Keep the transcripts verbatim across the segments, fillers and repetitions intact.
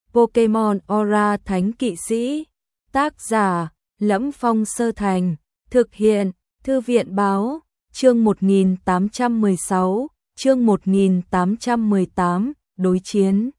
Pokemon Aura Thánh Kỵ Sĩ. Tác giả: Lẫm Phong Sơ Thành. Thực hiện: Thư viện Báo. Chương một nghìn tám trăm mười sáu, chương một nghìn tám trăm mười tám, đối chiến.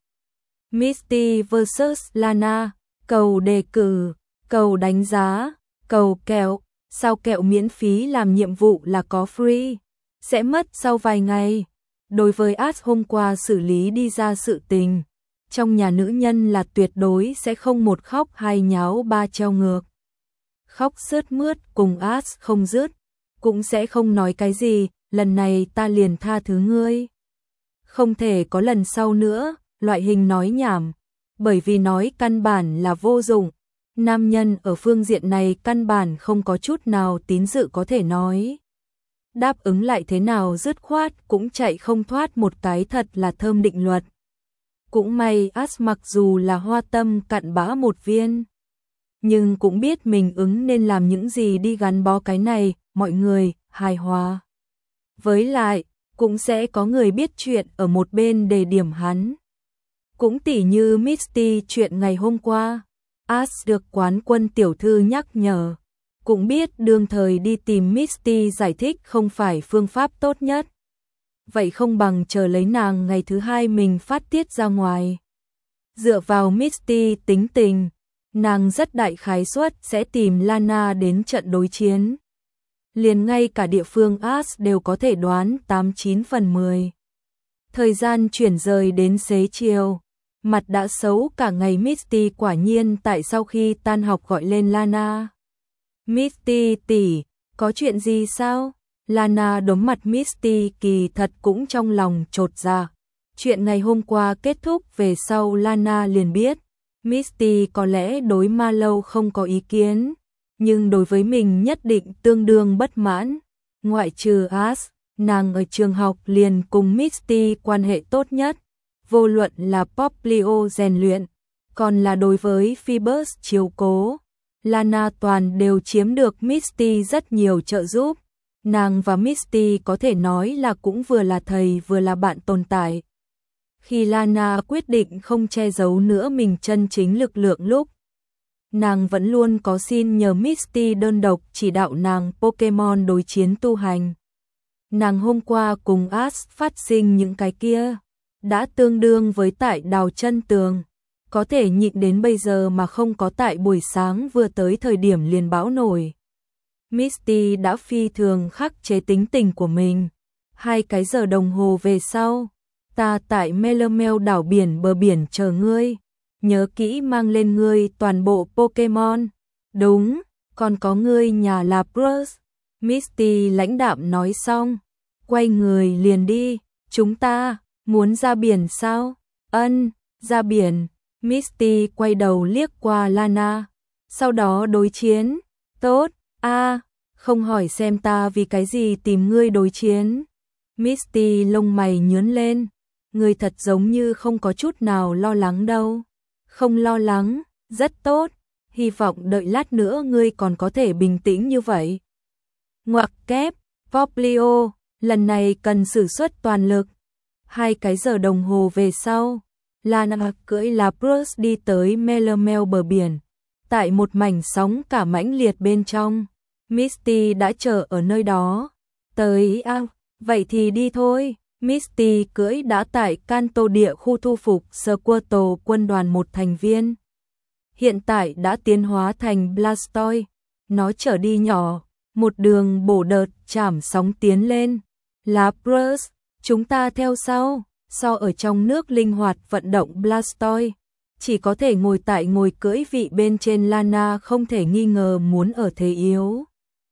Misty versus Lana. Cầu đề cử, cầu đánh giá, cầu kẹo. Sao kẹo miễn phí làm nhiệm vụ là có free, sẽ mất sau vài ngày. Đối với Ash hôm qua xử lý đi ra sự tình, trong nhà nữ nhân là tuyệt đối sẽ không một khóc hai nháo ba treo ngược. Khóc sướt mướt cùng Ash không dứt, cũng sẽ không nói cái gì, lần này ta liền tha thứ ngươi. Không thể có lần sau nữa, loại hình nói nhảm, bởi vì nói căn bản là vô dụng. Nam nhân ở phương diện này căn bản không có chút nào tín dự có thể nói. Đáp ứng lại thế nào dứt khoát cũng chạy không thoát một cái thật là thơm định luật. Cũng may Ash mặc dù là hoa tâm cặn bã một viên, nhưng cũng biết mình ứng nên làm những gì đi gắn bó cái này, mọi người, hài hòa. Với lại, cũng sẽ có người biết chuyện ở một bên đề điểm hắn. Cũng tỉ như Misty chuyện ngày hôm qua, Ash được quán quân tiểu thư nhắc nhở. Cũng biết đương thời đi tìm Misty giải thích không phải phương pháp tốt nhất. Vậy không bằng chờ lấy nàng ngày thứ hai mình phát tiết ra ngoài. Dựa vào Misty tính tình, nàng rất đại khái suất sẽ tìm Lana đến trận đối chiến. Liền ngay cả địa phương Ash đều có thể đoán tám chín phần mười. Thời gian chuyển rời đến xế chiều. Mặt đã xấu cả ngày Misty quả nhiên tại sau khi tan học gọi lên Lana. Misty tỷ, có chuyện gì sao? Lana đống mặt Misty kỳ thật cũng trong lòng chột dạ. Chuyện ngày hôm qua kết thúc về sau Lana liền biết. Misty có lẽ đối Mallow không có ý kiến, nhưng đối với mình nhất định tương đương bất mãn. Ngoại trừ Ash, nàng ở trường học liền cùng Misty quan hệ tốt nhất. Vô luận là Poplio rèn luyện, còn là đối với Phoebus chiếu cố, Lana toàn đều chiếm được Misty rất nhiều trợ giúp. Nàng và Misty có thể nói là cũng vừa là thầy vừa là bạn tồn tại. Khi Lana quyết định không che giấu nữa mình chân chính lực lượng lúc, nàng vẫn luôn có xin nhờ Misty đơn độc chỉ đạo nàng Pokemon đối chiến tu hành. Nàng hôm qua cùng Ash phát sinh những cái kia, đã tương đương với tại đào chân tường, có thể nhịn đến bây giờ mà không có tại buổi sáng vừa tới thời điểm liền bão nổi. Misty đã phi thường khắc chế tính tình của mình. Hai cái giờ đồng hồ về sau, ta tại Melamel đảo biển bờ biển chờ ngươi, nhớ kỹ mang lên ngươi toàn bộ Pokemon. Đúng, còn có ngươi nhà Lapras. Misty lãnh đạm nói xong, quay người liền đi. Chúng ta muốn ra biển sao? Ân, ra biển. Misty quay đầu liếc qua Lana, sau đó đối chiến. Tốt, a, à, không hỏi xem ta vì cái gì tìm ngươi đối chiến. Misty lông mày nhướng lên, ngươi thật giống như không có chút nào lo lắng đâu. Không lo lắng, rất tốt, hy vọng đợi lát nữa ngươi còn có thể bình tĩnh như vậy. Ngoặc kép, Poplio, lần này cần sử xuất toàn lực. Hai cái giờ đồng hồ về sau, Lana cưỡi Lapras đi tới Melamel bờ biển. Tại một mảnh sóng cả mãnh liệt bên trong, Misty đã chờ ở nơi đó. Tới à, vậy thì đi thôi. Misty cưỡi đã tại Kanto địa khu thu phục Squirtle quân đoàn một thành viên. Hiện tại đã tiến hóa thành Blastoise. Nó trở đi nhỏ, một đường bổ đợt chảm sóng tiến lên. Lapras, chúng ta theo sau. So ở trong nước linh hoạt vận động Blastoise, chỉ có thể ngồi tại ngồi cưỡi vị bên trên Lana không thể nghi ngờ muốn ở thế yếu.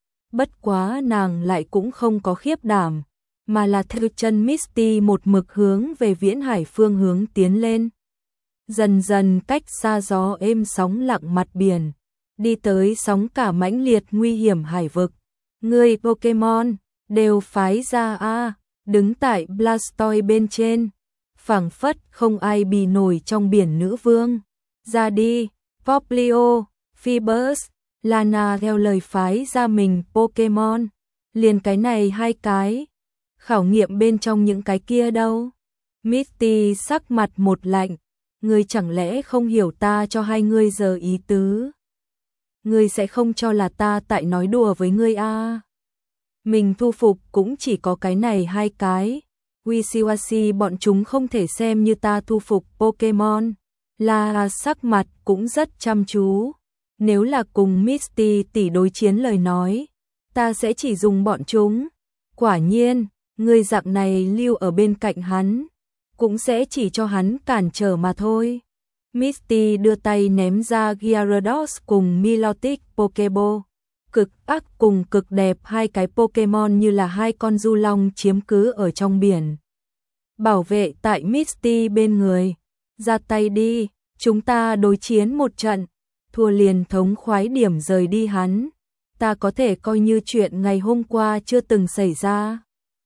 Bất quá nàng lại cũng không có khiếp đảm, mà là theo chân Misty một mực hướng về Viễn Hải phương hướng tiến lên. Dần dần cách xa gió êm sóng lặng mặt biển, đi tới sóng cả mãnh liệt nguy hiểm hải vực. Người Pokemon đều phái ra a. Đứng tại Blastoise bên trên, phảng phất không ai bì nổi trong biển nữ vương. Ra đi, Poplio, Phoebus. Lana theo lời phái ra mình Pokemon. Liền cái này hai cái, khảo nghiệm bên trong những cái kia đâu. Misty sắc mặt một lạnh, Ngươi chẳng lẽ không hiểu ta cho hai ngươi giờ ý tứ? Ngươi sẽ không cho là ta tại nói đùa với ngươi à? Mình thu phục cũng chỉ có cái này hai cái. Wishiwashi bọn chúng không thể xem như ta thu phục Pokemon. La sắc mặt cũng rất chăm chú. Nếu là cùng Misty tỷ đối chiến lời nói, ta sẽ chỉ dùng bọn chúng. Quả nhiên, người dạng này lưu ở bên cạnh hắn, cũng sẽ chỉ cho hắn cản trở mà thôi. Misty đưa tay ném ra Gyarados cùng Milotic Pokeball. Cực ác cùng cực đẹp, hai cái Pokemon như là hai con du long chiếm cứ ở trong biển. Bảo vệ tại Misty bên người. Ra tay đi, chúng ta đối chiến một trận. Thua liền thống khoái điểm rời đi hắn. Ta có thể coi như chuyện ngày hôm qua chưa từng xảy ra.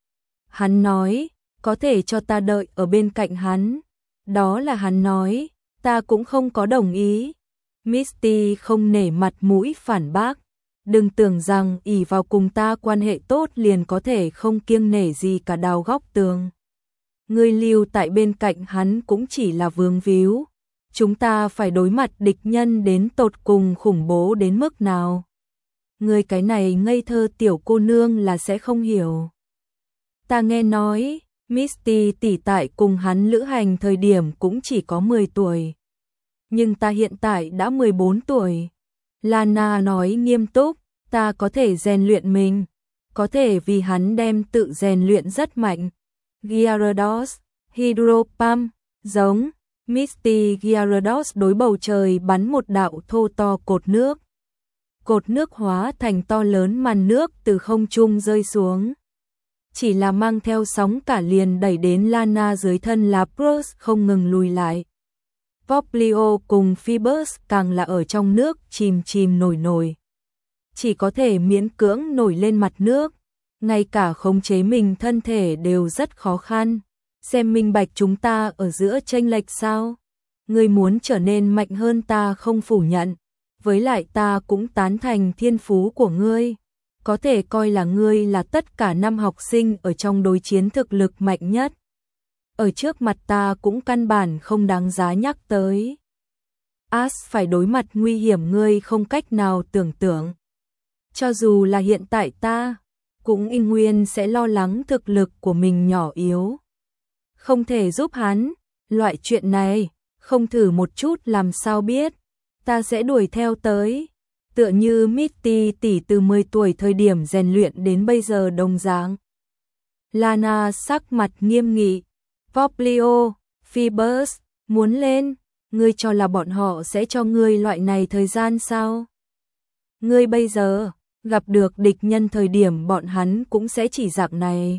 Hắn nói, có thể cho ta đợi ở bên cạnh hắn. Đó là hắn nói, ta cũng không có đồng ý. Misty không nể mặt mũi phản bác. Đừng tưởng rằng ỷ vào cùng ta quan hệ tốt liền có thể không kiêng nể gì cả đào góc tường. Ngươi lưu tại bên cạnh hắn cũng chỉ là vướng víu. Chúng ta phải đối mặt địch nhân đến tột cùng khủng bố đến mức nào. Ngươi cái này ngây thơ tiểu cô nương là sẽ không hiểu. Ta nghe nói, Misty tỷ tại cùng hắn lữ hành thời điểm cũng chỉ có mười tuổi. Nhưng ta hiện tại đã mười bốn tuổi. Lana nói nghiêm túc, ta có thể rèn luyện mình, có thể vì hắn đem tự rèn luyện rất mạnh. Gyarados, Hydro Pump, giống, Misty Gyarados đối bầu trời bắn một đạo thô to cột nước. Cột nước hóa thành to lớn màn nước từ không trung rơi xuống. Chỉ là mang theo sóng cả liền đẩy đến Lana dưới thân Lapras không ngừng lùi lại. Poplio cùng Phoebus càng là ở trong nước chìm chìm nổi nổi. Chỉ có thể miễn cưỡng nổi lên mặt nước. Ngay cả khống chế mình thân thể đều rất khó khăn. Xem minh bạch chúng ta ở giữa chênh lệch sao? Ngươi muốn trở nên mạnh hơn ta không phủ nhận. Với lại ta cũng tán thành thiên phú của ngươi. Có thể coi là ngươi là tất cả năm học sinh ở trong đối chiến thực lực mạnh nhất. Ở trước mặt ta cũng căn bản không đáng giá nhắc tới. Ash phải đối mặt nguy hiểm ngươi không cách nào tưởng tượng. Cho dù là hiện tại ta, cũng y nguyên sẽ lo lắng thực lực của mình nhỏ yếu. Không thể giúp hắn, loại chuyện này, không thử một chút làm sao biết, ta sẽ đuổi theo tới. Tựa như Misty tỷ từ mười tuổi thời điểm rèn luyện đến bây giờ đồng dạng. Lana sắc mặt nghiêm nghị. Poplio, Phoebus, muốn lên, ngươi cho là bọn họ sẽ cho ngươi loại này thời gian sao? Ngươi bây giờ, gặp được địch nhân thời điểm bọn hắn cũng sẽ chỉ dạng này.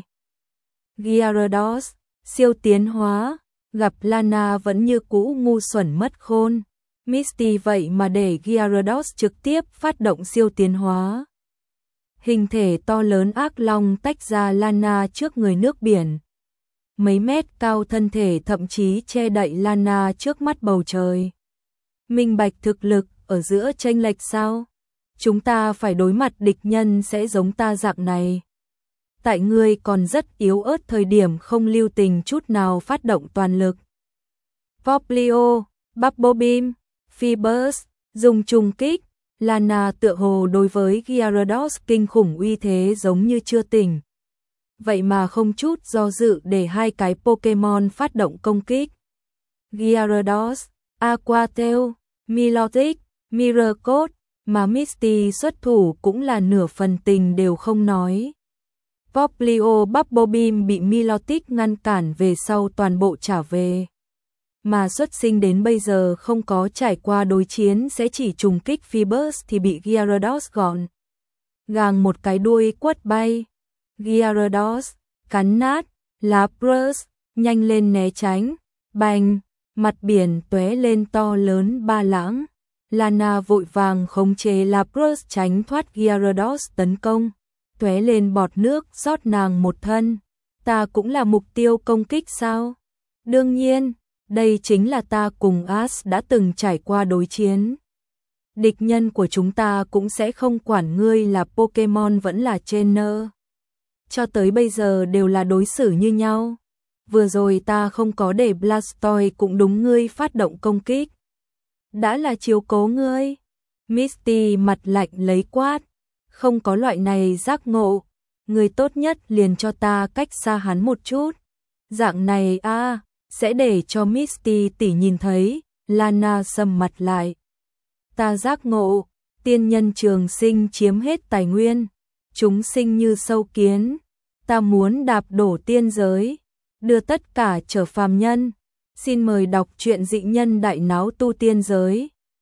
Gyarados, siêu tiến hóa, gặp Lana vẫn như cũ ngu xuẩn mất khôn. Misty vậy mà để Gyarados trực tiếp phát động siêu tiến hóa. Hình thể to lớn ác long tách ra Lana trước người nước biển. Mấy mét cao thân thể thậm chí che đậy Lana trước mắt bầu trời. Minh bạch thực lực ở giữa chênh lệch sao? Chúng ta phải đối mặt địch nhân sẽ giống ta dạng này. Tại ngươi còn rất yếu ớt thời điểm không lưu tình chút nào phát động toàn lực. Poplio, Bubble Beam, Phoebus, dùng trùng kích. Lana tựa hồ đối với Gyarados kinh khủng uy thế giống như chưa tỉnh. Vậy mà không chút do dự để hai cái Pokemon phát động công kích. Gyarados, Aqua Tail, Milotic, Mirror Coat, mà Misty xuất thủ cũng là nửa phần tình đều không nói. Poplio Bubble Beam bị Milotic ngăn cản về sau toàn bộ trả về. Mà xuất sinh đến bây giờ không có trải qua đối chiến sẽ chỉ trùng kích Phoebus thì bị Gyarados gọn gàng một cái đuôi quất bay. Gyarados, cắn nát, Lapras, nhanh lên né tránh, bành, mặt biển tóe lên to lớn ba lãng. Lana vội vàng khống chế Lapras tránh thoát Gyarados tấn công, tóe lên bọt nước rót nàng một thân. Ta cũng là mục tiêu công kích sao? Đương nhiên, đây chính là ta cùng Ash đã từng trải qua đối chiến. Địch nhân của chúng ta cũng sẽ không quản ngươi là Pokemon vẫn là trainer. Cho tới bây giờ đều là đối xử như nhau. vừa rồi ta không có để Blastoise cũng đúng ngươi phát động công kích. Đã là chiếu cố ngươi. Misty mặt lạnh lấy quát, không có loại này giác ngộ, người tốt nhất liền cho ta cách xa hắn một chút. Dạng này a à, sẽ để cho Misty tỷ nhìn thấy. Lana sầm mặt lại. Ta giác ngộ, tiên nhân trường sinh chiếm hết tài nguyên, chúng sinh như sâu kiến, ta muốn đạp đổ tiên giới, đưa tất cả trở phàm nhân. Xin mời đọc truyện Dị Nhân Đại Náo Tu Tiên Giới.